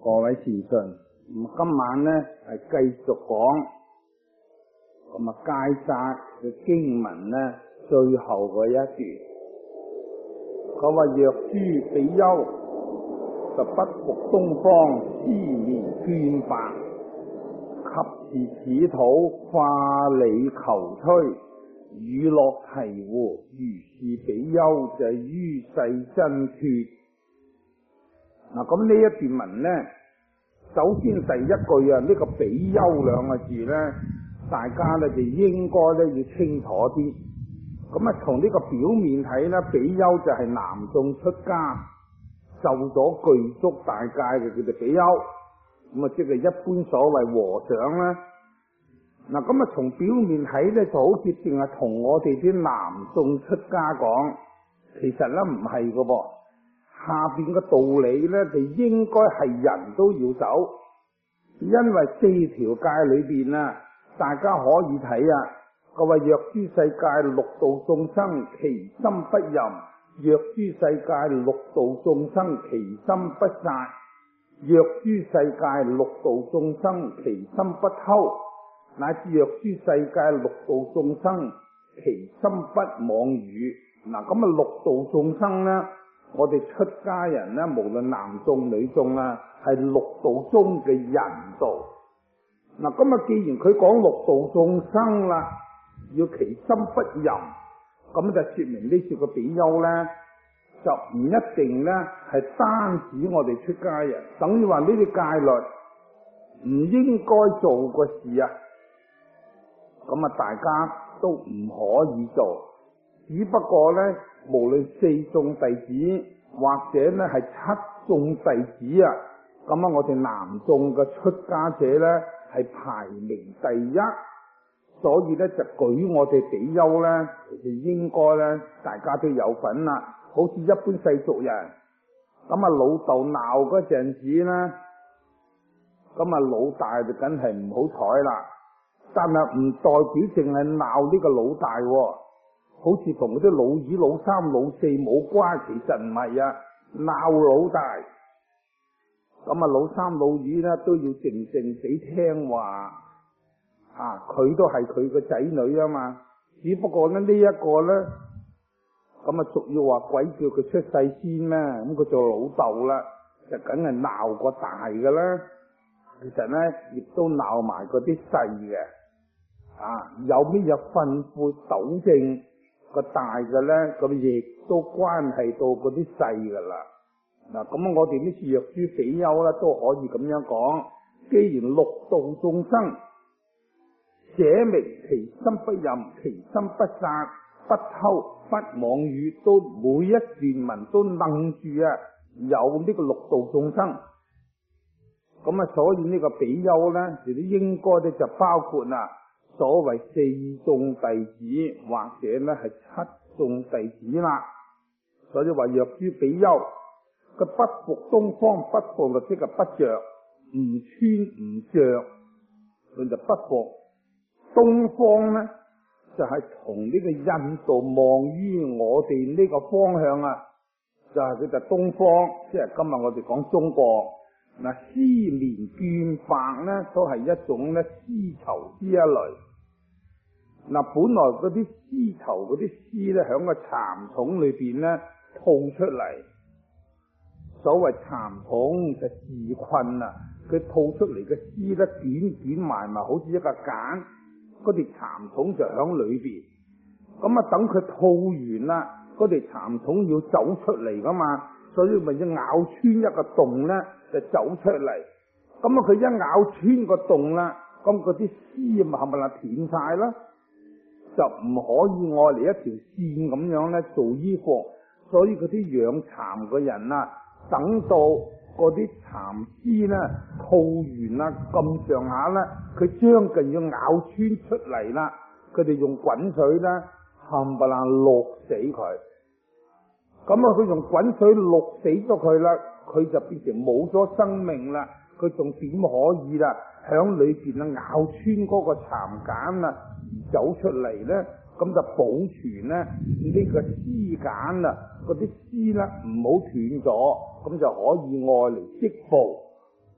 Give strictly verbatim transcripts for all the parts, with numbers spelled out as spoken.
各位善信，咁今晚呢係繼續講咁啊戒殺嘅經文呢最後嗰一段，佢話若諸比丘就不復東方，思綿倦白，及時此土化理求摧，乳酪醍醐，如是比丘就於世真脫。嗱，咁呢一段文呢，首先第一句啊，呢、這個比丘兩個字呢，大家呢就應該呢要清楚啲。咁啊，從呢個表面睇呢，比丘就係男眾出家受咗具足大戒嘅叫做比丘，咁啊即係一般所謂和尚啦。嗱，咁啊從表面睇呢，就好似淨係同我哋啲男眾出家講，其實呢唔係噶噃。下邊嘅道理呢，就應該係人都要走，因為四條戒裏邊啊，大家可以睇啊。佢話若諸世界六道眾生，其心不淫；若諸世界六道眾生，其心不殺；若諸世界六道眾生，其心不偷；乃至若諸世界六道眾生，其心不妄語。嗱，咁啊六道眾生呢，我哋出家人呢，無論男眾女眾啊，係六道中嘅人道。嗱，咁啊，既然佢講六道眾生啦，要其心不淫，咁就說明呢處嘅比丘呢，就唔一定呢係單指我哋出家人，等於話呢啲戒律唔應該做嘅事啊，咁啊，大家都唔可以做。只不過呢，無論四眾弟子或者呢係七眾弟子啊，咁啊，我哋男眾嘅出家者呢係排名第一，所以呢就舉我哋比丘呢，其實應該呢大家都有份啦。好似一般世俗人，咁啊老豆鬧嗰陣時呢，咁啊老大就梗係唔好彩啦，但係唔代表淨係鬧呢個老大喎。好似同嗰啲老二、老三、老四冇關，其實唔係啊，鬧老大。咁啊，老三、老二呢都要靜靜地聽話，啊，佢都係佢個仔女啊嘛。只不過呢呢一個呢，咁啊，屬要話鬼叫佢出世先咩？咁佢做老豆啦，就梗係鬧個大噶啦。其實呢，亦都鬧埋嗰啲細嘅，啊，有咩嘢吩咐糾正個大嘅咧，咁亦都關係到嗰啲細噶啦。嗱，咁我哋呢次若諸比丘咧都可以咁樣講，既然六道眾生寫明其心不淫，其心不殺，不偷，不妄語，都每一段文都楞住啊，有呢個六道眾生。咁啊，所以呢個比丘咧，亦都應該咧就包括啊所謂四眾弟子或者咧係七眾弟子啦。所以話若諸比丘佢不復東方，不復就即係不着，唔穿唔着，佢就不復東方咧，就係從呢個印度望於我哋呢個方向啊，就係佢就東方，即係今日我哋講中國。嗱，絲綿絹白咧，都係一種咧絲綢之一類。嗱，本來嗰啲絲綢嗰啲絲咧，響個蠶筒裏邊咧吐出嚟。所謂蠶筒就自困啦，佢吐出嚟嘅絲咧捲捲埋埋，好似一個繭，嗰條蠶筒就響裏邊。咁啊，等佢吐完啦，嗰條蠶筒要走出嚟噶嘛。所以咪要咬穿一個洞咧，就走出嚟。咁啊，佢一咬穿個洞啦，咁嗰啲絲咪係咪啦斷晒啦？就唔可以愛嚟一條線咁樣咧做衣服。所以嗰啲養蠶嘅人啊，等到嗰啲蠶絲咧吐完啦咁上下咧，佢將近要咬穿出嚟啦，佢哋用滾水咧冚唪唥淥死佢。咁啊，佢用滾水淥死咗佢啦，佢就變成冇咗生命啦。佢仲點可以啦？響裏邊啊咬穿嗰個蠶繭啊，而走出嚟咧，咁就保存咧呢個絲繭啊，嗰啲絲咧唔好斷咗，咁就可以愛嚟織布。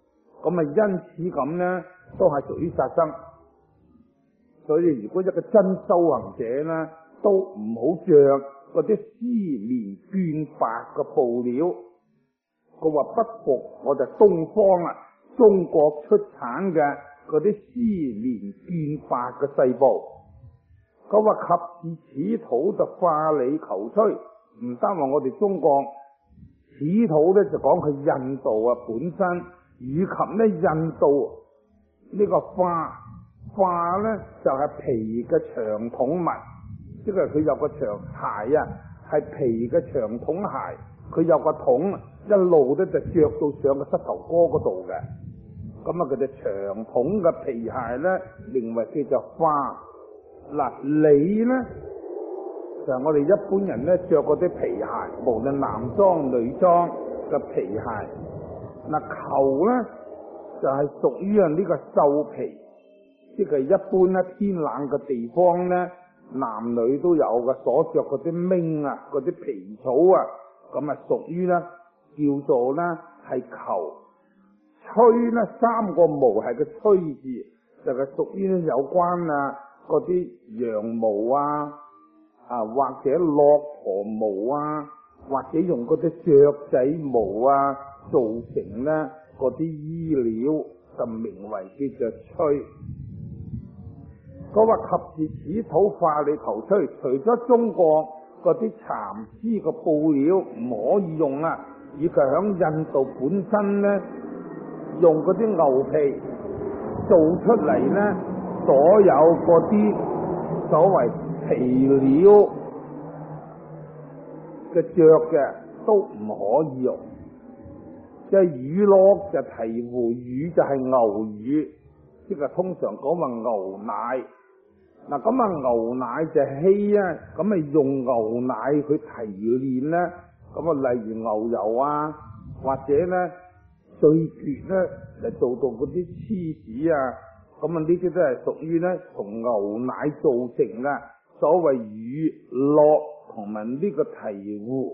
咁啊因此咁咧都係屬於殺生。所以如果一個真修行者咧，都唔好着嗰啲絲綿絹白嘅布料。佢話不服我哋東方啊，中國出產嘅嗰啲絲綿絹白嘅細布。佢話及至此土就化理求摧，唔單話我哋中國，此土咧就講佢印度啊本身，以及咧印度呢個花花咧就係、是、皮嘅長筒襪，即係佢有個長鞋啊，係皮嘅長筒鞋，佢有個筒一路咧就着到上個膝頭哥嗰度嘅。咁啊，佢隻長筒嘅皮鞋咧，認為叫做花。嗱，理咧就係、是、我哋一般人咧着嗰啲皮鞋，無論男裝女裝嘅皮鞋。嗱，裘咧就係、是、屬於啊呢個獸皮，即係一般咧天冷嘅地方咧，男女都有嘅，所着嗰啲繅啊，嗰啲皮草啊，咁啊屬於咧叫做咧係裘。摧咧三個毛係個摧字，就係、是、屬於咧有關啊嗰啲羊毛啊，啊或者駱駝毛啊，或者用嗰啲雀仔毛啊做成咧嗰啲衣料，就名為叫做摧。佢話及至此土化理求摧，除咗中國嗰啲蠶絲嘅布料唔可以用啦，以及響印度本身咧用嗰啲牛皮做出嚟咧，所有嗰啲所謂皮料嘅着嘅都唔可以用。即係乳酪就醍醐乳就係牛乳，即係通常講話牛奶。嗱咁啊牛奶就稀啊，咁啊用牛奶去提煉咧，咁啊例如牛油啊，或者咧最絕咧就做到嗰啲芝士啊，咁啊呢啲都係屬於咧從牛奶造成嘅所謂乳酪同埋呢個醍醐。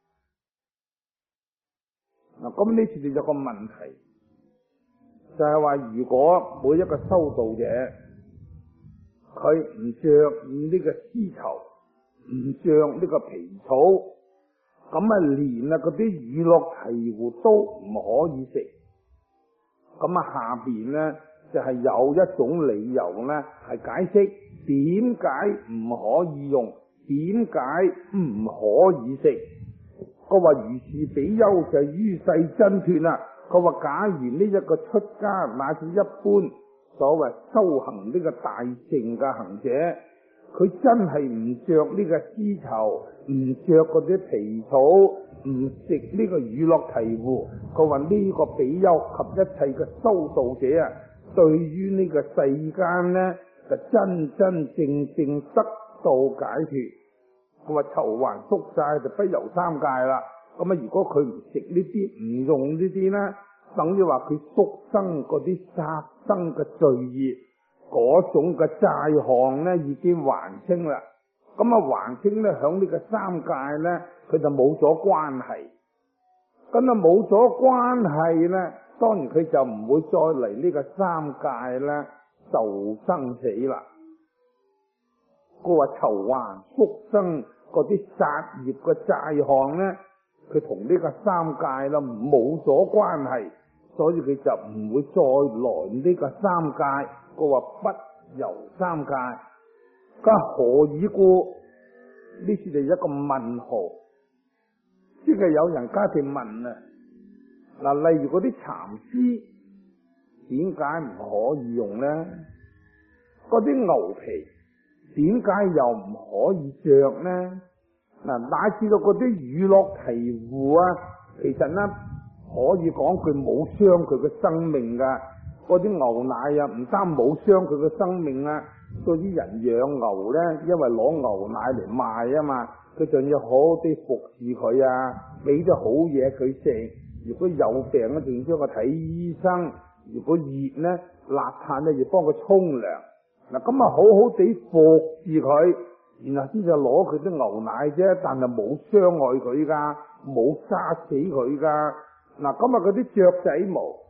嗱咁呢次就有個問題，就係話如果每一個修道者佢唔着呢個絲綢，唔着呢個皮草，咁啊連啊嗰啲乳酪醍醐都唔可以食。咁啊下邊咧就係、是、有一種理由咧係解釋點解唔可以用，點解唔可以食。佢話如是比丘就於世掙脫啦。佢話假如呢一個出家乃至一般所謂修行呢個大乘嘅行者，佢真係唔着呢個絲綢，唔着嗰啲皮草，唔食呢個乳酪醍醐。佢話呢個比丘及一切嘅修道者啊，對於呢個世間呢，就真真正正得到解脫。佢話酬還宿債就不由三界啦。咁啊，如果佢唔食呢啲，唔用呢啲咧，等於話佢宿生嗰啲殺生嘅罪業，嗰種嘅債項咧已經還清啦。咁啊還清咧，響呢個三界咧，佢就冇咗關係。咁啊冇咗關係咧，當然佢就唔會再嚟呢個三界咧受生死啦。佢話酬還宿生嗰啲殺業嘅債項咧，佢同呢個三界啦冇咗關係，所以佢就唔會再來呢個三界。佢話不由三界，咁何以故？呢次就一個問號，即係有人家庭問啊，嗱，例如嗰啲蠶絲點解唔可以用咧？嗰啲牛皮點解又唔可以着咧？嗱，乃至到嗰啲乳酪醍醐啊，其實咧可以講佢冇傷佢嘅生命噶。嗰啲牛奶啊，唔單冇傷佢嘅生命啊，對啲人養牛咧，因為攞牛奶嚟賣啊嘛，佢仲要好啲服侍佢啊，俾啲好嘢佢食。如果有病咧，仲要將佢睇醫生。如果熱咧、邋遢咧，要幫佢沖涼。嗱，咁啊好好地服侍佢，然後先至攞佢啲牛奶啫，但係冇傷害佢噶，冇殺死佢噶。嗱，咁啊嗰啲雀仔毛，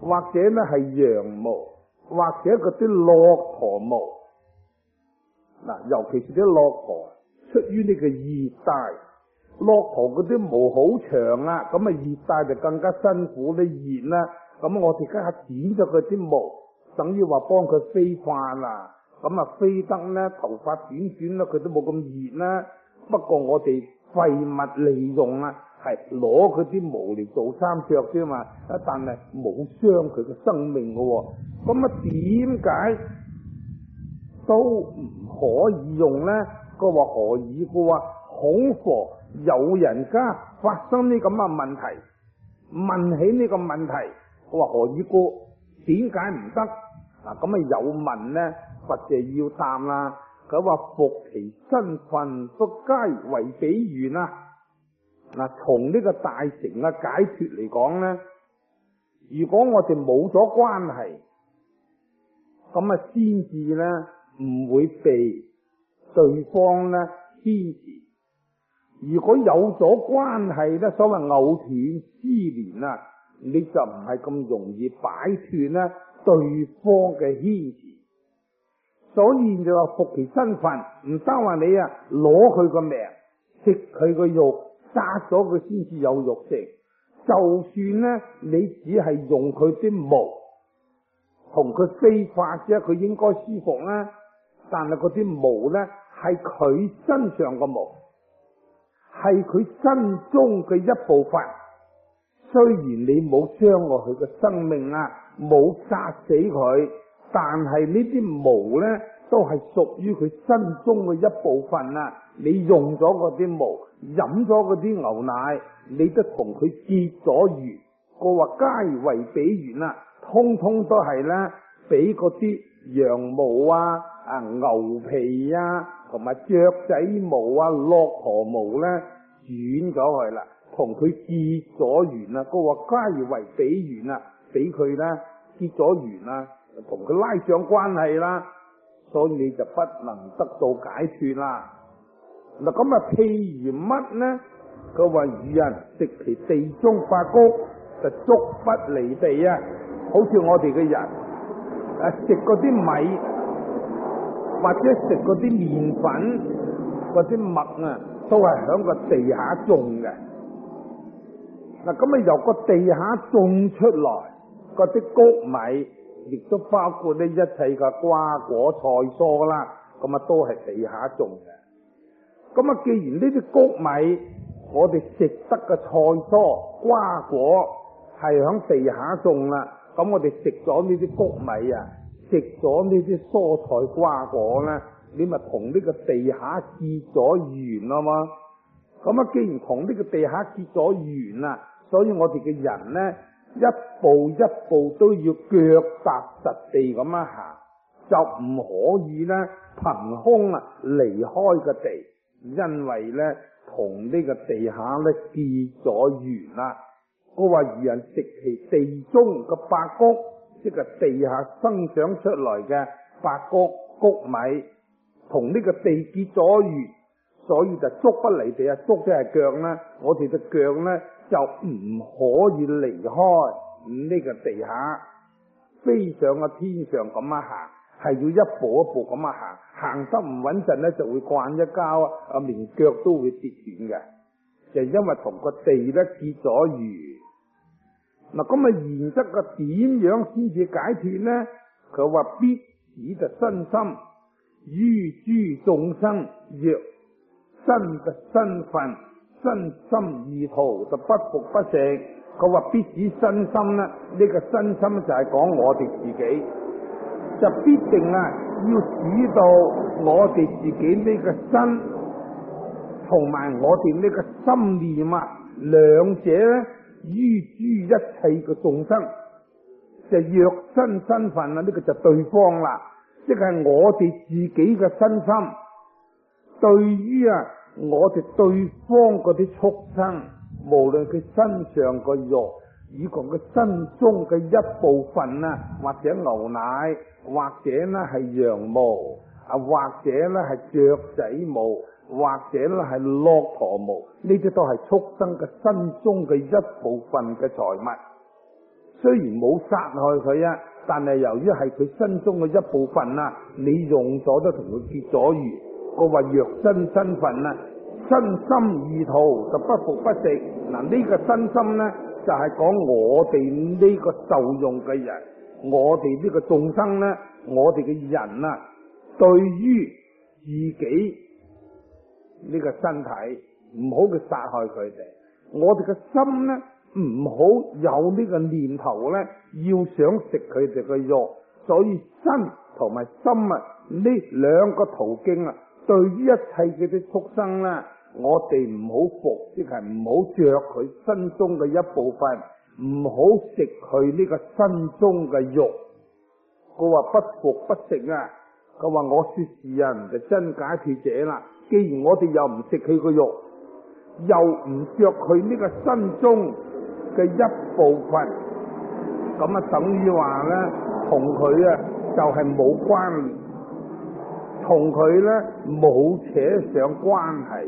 或者咧係羊毛，或者嗰啲駱駝毛。嗱，尤其是啲駱駝出於呢個熱帶，駱駝嗰啲毛好長啊，咁啊熱帶就更加辛苦咧熱啦。咁我哋家下剪咗佢啲毛，等於話幫佢飛化啦。咁啊飛得咧頭髮短短啦，佢都冇咁熱啦。不過我哋廢物利用啊，係攞佢啲毛嚟做衫着啫嘛，但係冇傷佢嘅生命噶。咁啊點解都唔可以用咧？佢話何以故啊？恐防有人家發生呢咁嘅問題，問起呢個問題，我話何以故？點解唔得？嗱，咁啊有問咧，佛就要答啦。佢話服其身份不皆為比喻啊！嗱，從呢個大乘嘅解脱嚟講咧，如果我哋冇咗關係，咁啊先至咧唔會被對方咧牽持。如果有咗關係咧，所謂藕斷絲連啊，你就唔係咁容易擺脫咧對方嘅牽持。所以就話服其身份，唔得話你啊攞佢個命，食佢個肉，殺咗佢先至有肉食。就算咧你只係用佢啲毛同佢飛髮啫，佢應該舒服啦。但係嗰啲毛咧係佢身上個毛，係佢身中嘅一部分。雖然你冇傷害佢嘅生命啊，冇殺死佢。但係呢啲毛咧，都係屬於佢身中嘅一部分啊！你用咗嗰啲毛，飲咗嗰啲牛奶，你都同佢結咗緣。個話皆為比緣啊，通通都係咧，俾嗰啲羊毛啊、啊牛皮啊，同埋雀仔毛啊、駱駝毛咧轉咗去啦，同佢結咗緣啊！個話皆為比緣啊，俾佢咧結咗緣啊！同佢拉上關係啦，所以你就不能得到解脫啦。嗱咁啊，譬如乜呢？佢話愚人食其地中發谷，就足不離地啊！好似我哋嘅人啊，食嗰啲米或者食嗰啲麵粉、嗰啲麥啊，都係響個地下種嘅。嗱咁啊，由個地下種出來嗰啲谷米。亦都包括呢一切嘅瓜果菜蔬啦，咁啊都係地下種嘅。咁啊，既然呢啲谷米我哋食得嘅菜蔬瓜果係響地下種啦，咁我哋食咗呢啲谷米啊，食咗呢啲蔬菜瓜果咧，你咪同呢個地下結咗緣啦嘛。咁啊，既然同呢個地下結咗緣啦，所以我哋嘅人咧，一步一步都要腳踏實地咁樣行，就唔可以咧憑空啊離開個地，因為咧同呢個地下咧結咗緣啦。我話愚人食其地中嘅發谷，即係地下生長出來嘅發谷谷米，同呢個地結咗緣，所以就足不離地啊！足即係腳咧，我哋嘅腳咧。就唔可以離開呢個地下，飛上個天上咁樣行，係要一步一步咁樣行，行得唔穩陣咧就會慣一跤啊，連腳都會跌斷嘅，就因為同個地咧結咗緣。嗱咁啊，然則個點樣先至解脫咧？佢話必以就身心於諸眾生，若身嘅身份。身心意圖就不服不成，佢話必指身心啦，呢、這個身心就係講我哋自己，就必定啊要使到我哋自己呢個身同埋我哋呢個心念啊，兩者咧於諸一切嘅眾生，就若身身份啊，呢、這個就對方啦，即係我哋自己嘅身心對於啊。我哋對方嗰啲畜生，無論佢身上個肉，以及佢身中嘅一部分啊，或者牛奶，或者咧係羊毛，啊或者咧係雀仔毛，或者咧係駱駝毛，呢啲都係畜生嘅身中嘅一部分嘅財物。 雖然冇殺害佢啊，但係由於係佢身中嘅一部分啊，你用咗都同佢結咗緣。我話若真身份啊，身心意圖就不服不食。嗱，呢個身心呢，就係講我哋呢個受用嘅人，我哋呢個眾生呢，我哋嘅人啊，對於自己呢個身體唔好去殺害佢哋。我哋嘅心呢，唔好有呢個念頭呢，要想食佢哋嘅肉。所以身同埋心啊，呢兩個途徑啊，對於一切嘅啲畜生呢，我哋唔好服，即係唔好着佢身中嘅一部分，唔好食佢呢個身中嘅肉。佢話不服不食啊！佢話我說是人就真解脫者啦。既然我哋又唔食佢個肉，又唔着佢呢個身中嘅一部分，咁啊等於話咧，同佢啊就係、是、冇關聯，同佢咧冇扯上關係，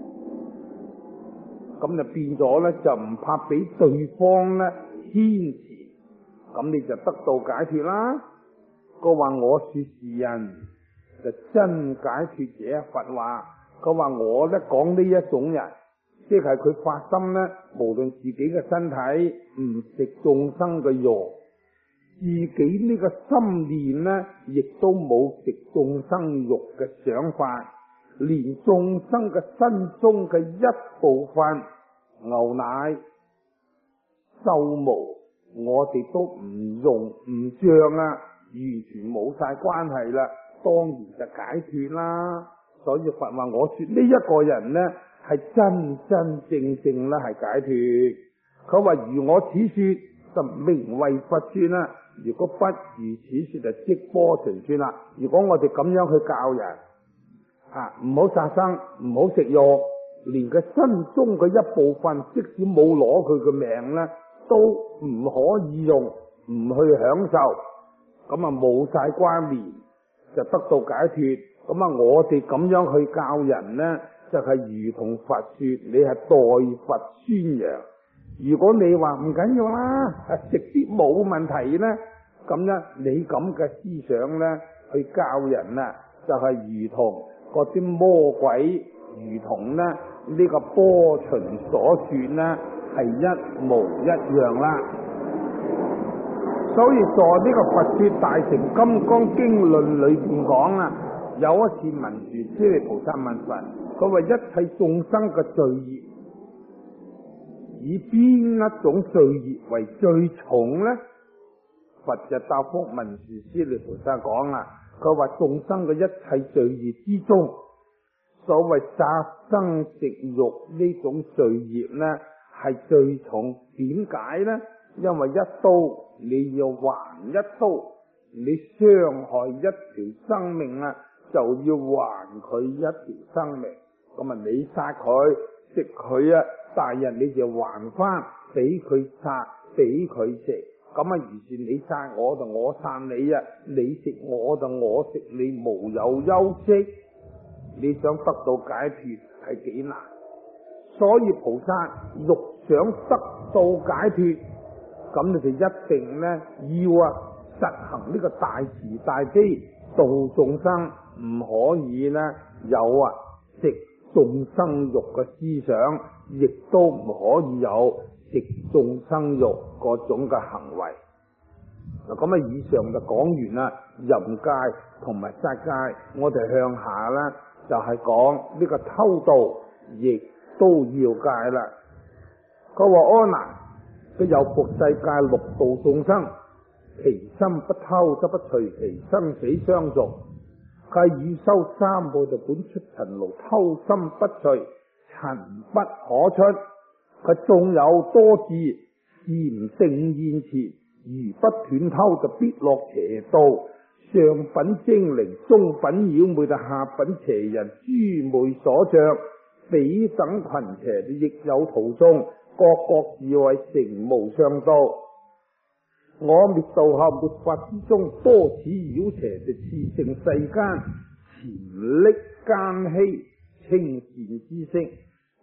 咁就變咗咧就唔怕俾對方咧牽纏，咁你就得到解脫啦。佢話我說是人就真解脫者，佛話佢話我咧講呢一種人，即係佢發心咧，無論自己嘅身體唔食眾生嘅肉，自己呢個心念咧亦都冇食眾生肉嘅想法，連眾生嘅身中嘅一部分牛奶、獸毛，我哋都唔用唔醬啊，完全冇晒關係啦，當然就解脫啦。所以佛話我說呢一個人呢係真真正正咧係解脫。佢話如我此說就名為佛說啦，如果不如此說就即波隨說啦。如果我哋咁樣去教人啊，唔好殺生，唔好食肉，連佢身中嘅一部分，即使冇攞佢嘅命呢，都唔可以用，唔去享受，咁啊冇晒關聯，就得到解脫。咁啊，我哋咁樣去教人呢，就係、是、如同佛說，你係代佛宣揚。如果你話唔緊要啦，食啲冇問題呢，咁呢你咁嘅思想呢，去教人啊，就係、是、如同嗰啲魔鬼，如同呢呢、這個波旬所說呢，係一模一樣啦。所以在呢個佛說大乘金剛經論裏邊講啊，有一次文殊師利菩薩問佛，佢話一切眾生嘅罪業，以邊一種罪業為最重呢？佛就答覆文殊師利菩薩講啦，佢話眾生嘅一切罪業之中，所謂殺生食肉呢種罪業呢係最重。點解呢？因為一刀你要還一刀，你傷害一條生命啊，就要還佢一條生命。咁啊，你殺佢食佢啊，大人你就還翻俾佢殺俾佢食。咁啊，如是你殺我就我殺你啊，你食我就我食你，無有休息。你想得到解脫係幾難，所以菩薩欲想得到解脫，咁你就一定呢要啊實行呢個大慈大悲度眾生，唔可以呢有啊食眾生肉嘅思想，亦都唔可以有食眾生肉嗰種嘅行為。嗱，咁啊，以上就講完啦，淫戒同埋殺戒，我哋向下啦，就係講呢個偷盜，亦都要戒啦。佢話阿難，佢有復世界六道眾生，其心不偷則不隨其生死相續。佢已修三寶就本出塵勞，偷心不隨，塵不可出。佢縱有多智，是唔正現前，如不斷偷就必落邪道。上品精靈，中品妖媚，就下品邪人，諸昧所着，彼等群邪亦有途中，各各自為成無上道。我滅度後末法之中，多此妖邪，就熾盛世間，潛匿奸欺，稱善知識，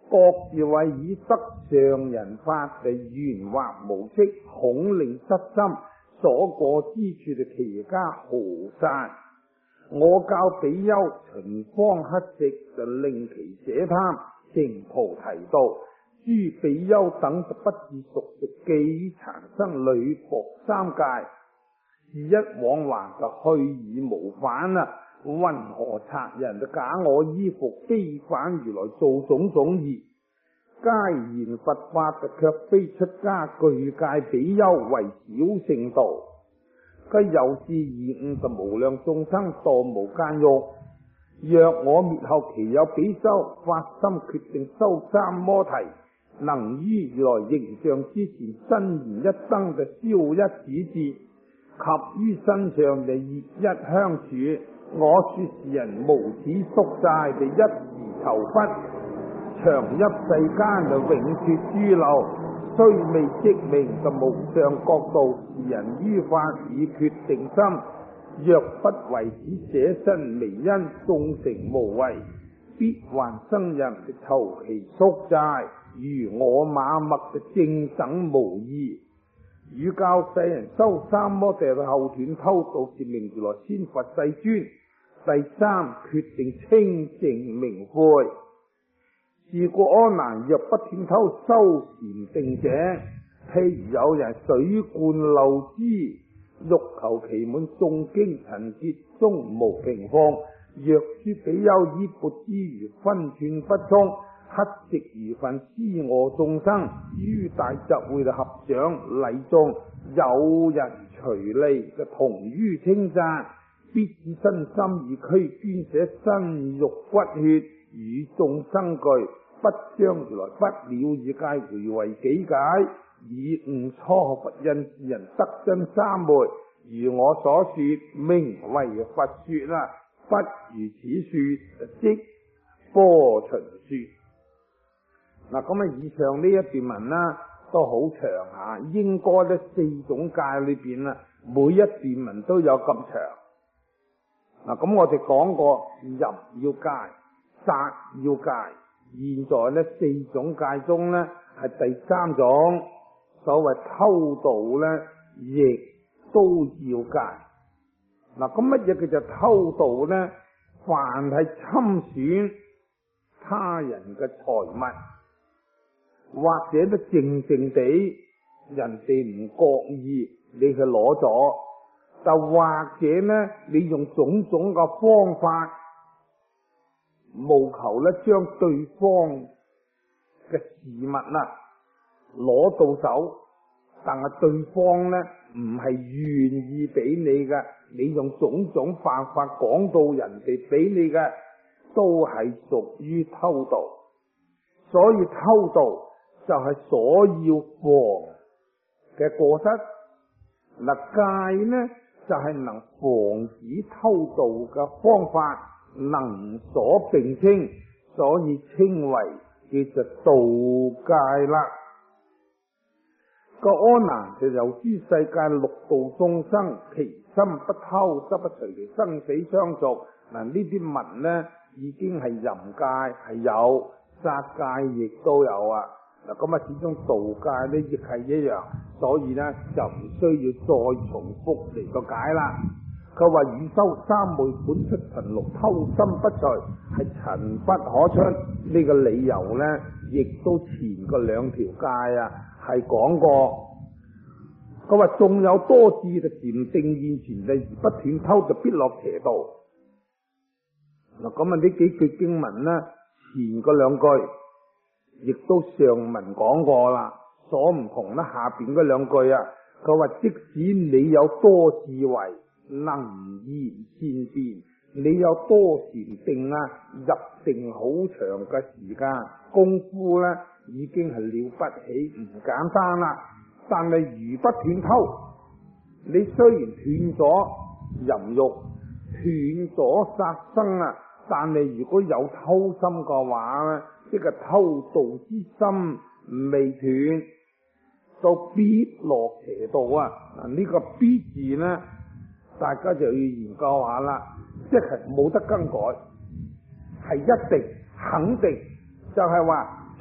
各自為以得上人法地圓滑無戚，恐令失心，所過之處就其家何散。我教比丘循方乞食，就令其捨貪，成菩提道。諸比丘等就不自熟食，既殘生女僕三界，是一往還就去而無返啦。云何賊人就假我衣服，非反如來做種種義？皆言佛法，卻非出家，具戒比丘為小乘道。佢由是而悟，就無量眾生墮無間獄。若我滅後期有比丘發心決定修三摩提，能於如來形象之前，真言一燈就燒一指智，及於身上就熱一香柱。我說是人無始宿債，就一時酬罰，長一世間就永脫諸漏，雖未即名就無上國度。是人於法已決定心，若不為此捨身微因，眾成無為，必還生人就酬其宿債。如我馬默就正等無異。汝教世人修三摩地後斷偷盜，是名如來先佛世尊。第三決定清淨明悔。是故阿難，若不斷偷修禪定者，譬如有人水灌漏之，欲求其滿，誦經陳節終無平放。若諸比丘衣缽之餘分寸不充，乞食如焚，施餓眾生，於大集會就合掌禮眾，有人隨利就同於稱讚，必以身心以軀捐捨身肉骨血與眾生具，不將如來不了義戒回為己解，以悟初佛印是人得真三昧。如我所說，名為佛說啦，不如此說，即波旬說。嗱，咁啊，以上呢一段文啦，都好長下，應該咧四種戒裏邊啦，每一段文都有咁長。嗱，咁我哋講過淫要戒，殺要戒，現在咧四種戒中咧係第三種，所謂偷盜咧亦都要戒。嗱，咁乜嘢叫做偷盜咧？凡係侵損他人嘅財物，或者都靜靜地人哋唔覺意你去攞咗，就或者呢你用種種嘅方法，務求咧將對方嘅事物啦攞到手，但係對方呢唔係願意俾你嘅，你用種種辦法講到人哋俾你嘅，都係屬於偷盜。所以偷盜就係所要防嘅過失。嗱，戒呢就係、是、能防止偷盜嘅方法，能所並稱，所以稱為叫做盜戒啦。個阿難就由諸世界六道眾生，其心不偷，則不隨其生死相續。嗱，呢啲文呢已經係淫戒係有，殺戒亦都有啊。嗱，咁啊，始終盜戒呢亦係一樣，所以呢就唔需要再重複嚟個解啦。佢話汝修三昧本出塵六，偷心不除，係塵不可出。呢、這個理由呢，亦都前個兩條戒啊係講過。佢話仲有多智就禪定現前地而不斷偷，就必落邪道。嗱，咁啊呢幾句經文呢，前個兩句亦都上文講過啦，所唔同呢下邊嗰兩句啊，佢話即使你有多智慧，能言善辯，你有多禪定啊，入定好長嘅時間功夫呢，已經係了不起，唔簡單啦。但係如不斷偷，你雖然斷咗淫欲，斷咗殺生啊，但係如果有偷心嘅話呢，即係偷盜之心未斷，就必落邪道啊！嗱，呢個必字呢，大家就要研究下啦，即係冇得更改，係一定肯定，就係話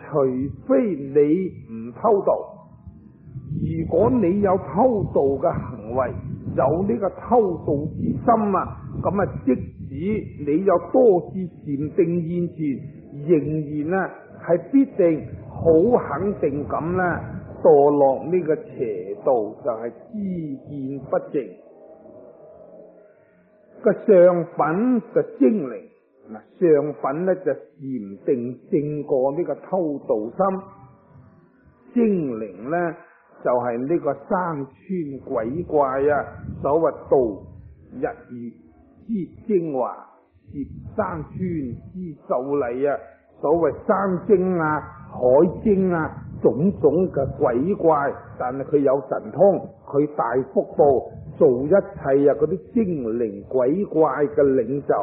除非你唔偷盜。如果你有偷盜嘅行為，有呢個偷盜之心啊，咁啊，即使你有多次禪定現前，仍然啊係必定好肯定咁咧墮落呢個邪道，就係知見不淨。個上品就精靈，嗱，上品咧就禪定勝過呢個偷盜心，精靈咧就係、是、呢個山川鬼怪啊，所謂盜日月之精華，攝山川之秀麗啊，所謂山精啊、海精啊，種種嘅鬼怪，但係佢有神通，佢大福報，做一切啊嗰啲精靈鬼怪嘅領袖，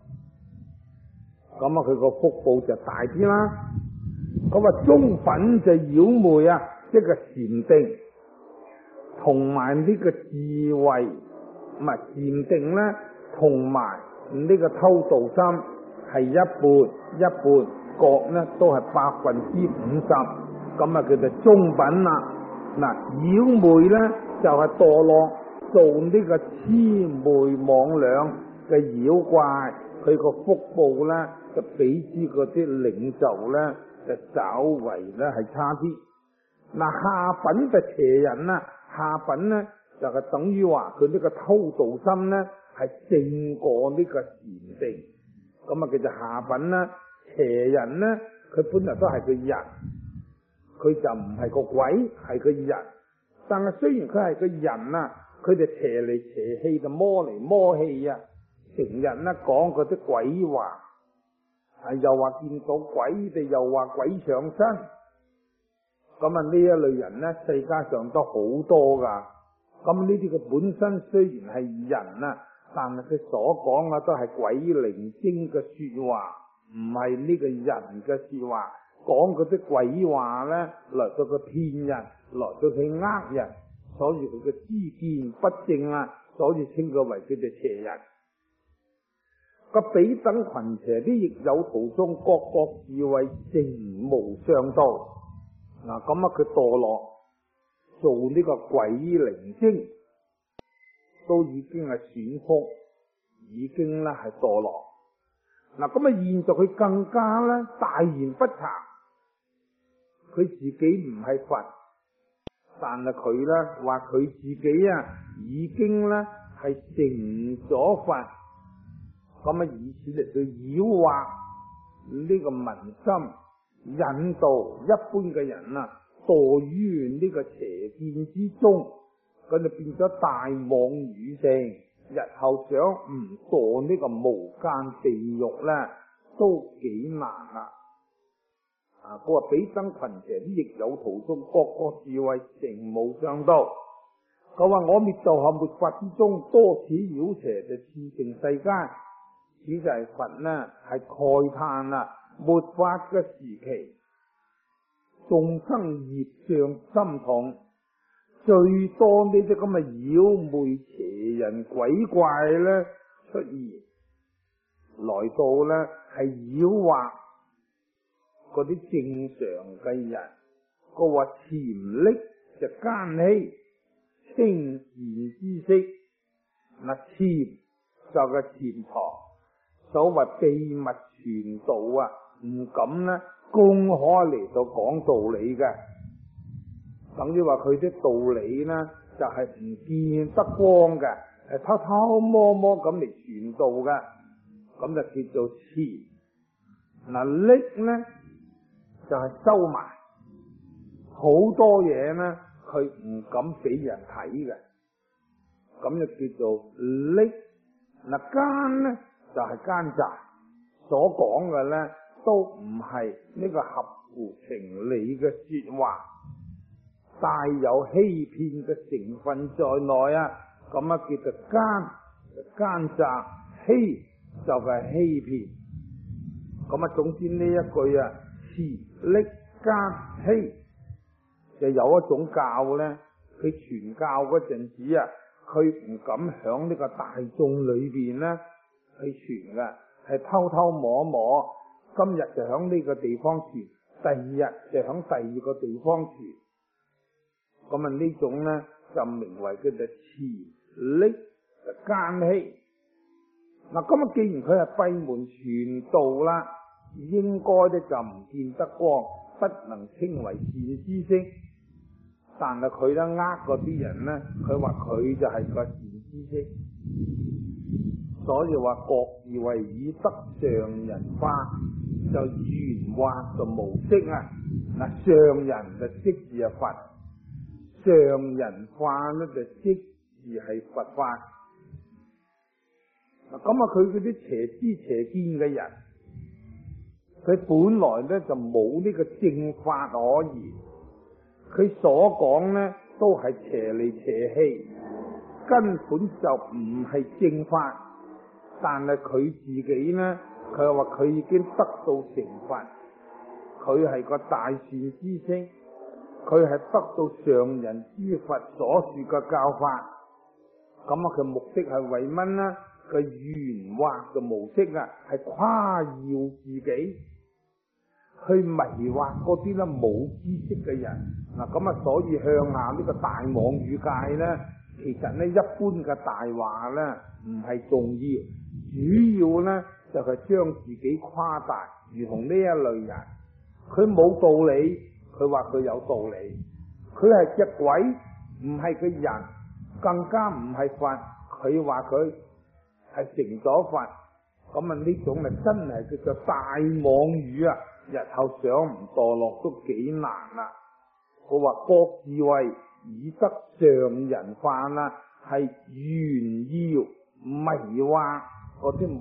咁啊佢個福報就大啲啦。咁啊中品就妖昧啊，一個禪定同埋呢個智慧，唔係禪定咧，同埋呢個偷盜心係一半一半，各咧都係百分之五十，咁啊叫做中品啦。嗱，妖昧咧就係、是、墮落做呢個魑魅魍魎嘅妖怪，佢個福報咧就比之嗰啲領袖咧就稍為咧係差啲。嗱，下品就邪人啦，下品咧就係、是、等於話佢呢個偷盜心咧係勝過呢個禪定，咁啊叫做下品啦。邪人咧佢本來都係個人，佢就唔係個鬼，係個人。但係雖然佢係個人啊，佢就邪嚟邪氣，就摸嚟摸氣啊，成日咧講嗰啲鬼話，係又話見到鬼，哋又話鬼上身。咁啊呢一類人咧，世界上都好多噶。咁呢啲佢本身雖然係人啊，但係佢所講嘅都係鬼靈精嘅說話，唔係呢個人嘅說話。講嗰啲鬼話咧，來到佢騙人，來到佢呃人，所以佢嘅知見不正啊，所以稱佢為佢哋邪人。個彼等群邪啲亦有途中，各各智慧成無上道。嗱，咁啊佢墮落做呢個鬼靈精，都已經係損福，已經咧係墮落。嗱，咁啊現在佢更加咧大言不慚，佢自己唔係佛，但係佢咧話佢自己啊已經咧係成咗佛，咁啊以此嚟到誘惑呢個民心，引導一般嘅人啊墮於呢個邪見之中，咁就變咗大妄語性，日後想唔墮呢個無間地獄咧都幾難啊！啊！佢話彼等群邪亦有途中，各各智慧成無上道。佢話我滅度後末法之中，多此妖邪就熾盛世間。此就係佛呢，係慨嘆啊！末法嘅時期，眾生業障深重，最多呢啲咁嘅妖魅邪人鬼怪咧出現，來到咧係誘惑嗰啲正常嘅人。佢話潛匿就奸欺，清賤之識。嗱，潛就係潛藏，所謂秘密傳道啊，唔敢咧公開嚟到講道理嘅，等於話佢啲道理呢就係、是、唔見得光嘅，係偷偷摸摸咁嚟傳道嘅，咁就叫做潛。嗱，匿呢就係、是、收埋好多嘢呢，佢唔敢俾人睇嘅，咁就叫做匿。嗱，奸呢就係、是、奸詐，所講嘅呢都唔係呢個合乎情理嘅說話，帶有欺騙嘅成分在內啊，咁啊叫做奸，奸詐，欺就係欺騙。咁啊，總之呢一句啊，潛匿奸欺，就有一種教咧，佢傳教嗰陣時啊，佢唔敢響呢個大眾裏邊咧去傳嘅，係偷偷摸摸。今日就響呢個地方傳， 第二日就響第二個地方傳。咁啊呢種咧就名為叫做潛匿奸欺。嗱，咁啊既然佢係閉門傳道啦，應該咧就唔見得光，不能稱為善知識。但係佢咧呃嗰啲人咧，佢話佢就係個善知識，所以話各自為以得上人化，就圓滑就無色啊。嗱，上人就即是係佛，上人化咧就即是係佛法。嗱，咁啊佢嗰啲邪知邪見嘅人，佢本來咧就冇呢個正法可言。佢所講呢都係邪嚟邪氣，根本就唔係正法。但係佢自己呢，佢話佢已經得到成佛，佢係個大善知識，佢係得到上人之佛所說嘅教法。咁啊，佢目的係為乜呢？佢圓滑嘅模式啊，係誇耀自己，去迷惑嗰啲咧冇知識嘅人。嗱，咁啊，所以向下呢個大妄語界咧，其實咧一般嘅大話咧唔係重要，主要咧就係將自己誇大，如同呢一類人，佢冇道理，佢話佢有道理，佢係隻鬼，唔係個人，更加唔係佛，佢話佢係成咗佛。咁啊呢種啊真係叫做大妄語啊，日後想唔墮落都幾難啦。佢話各自為以得上人化啦，係炫耀迷惑嗰啲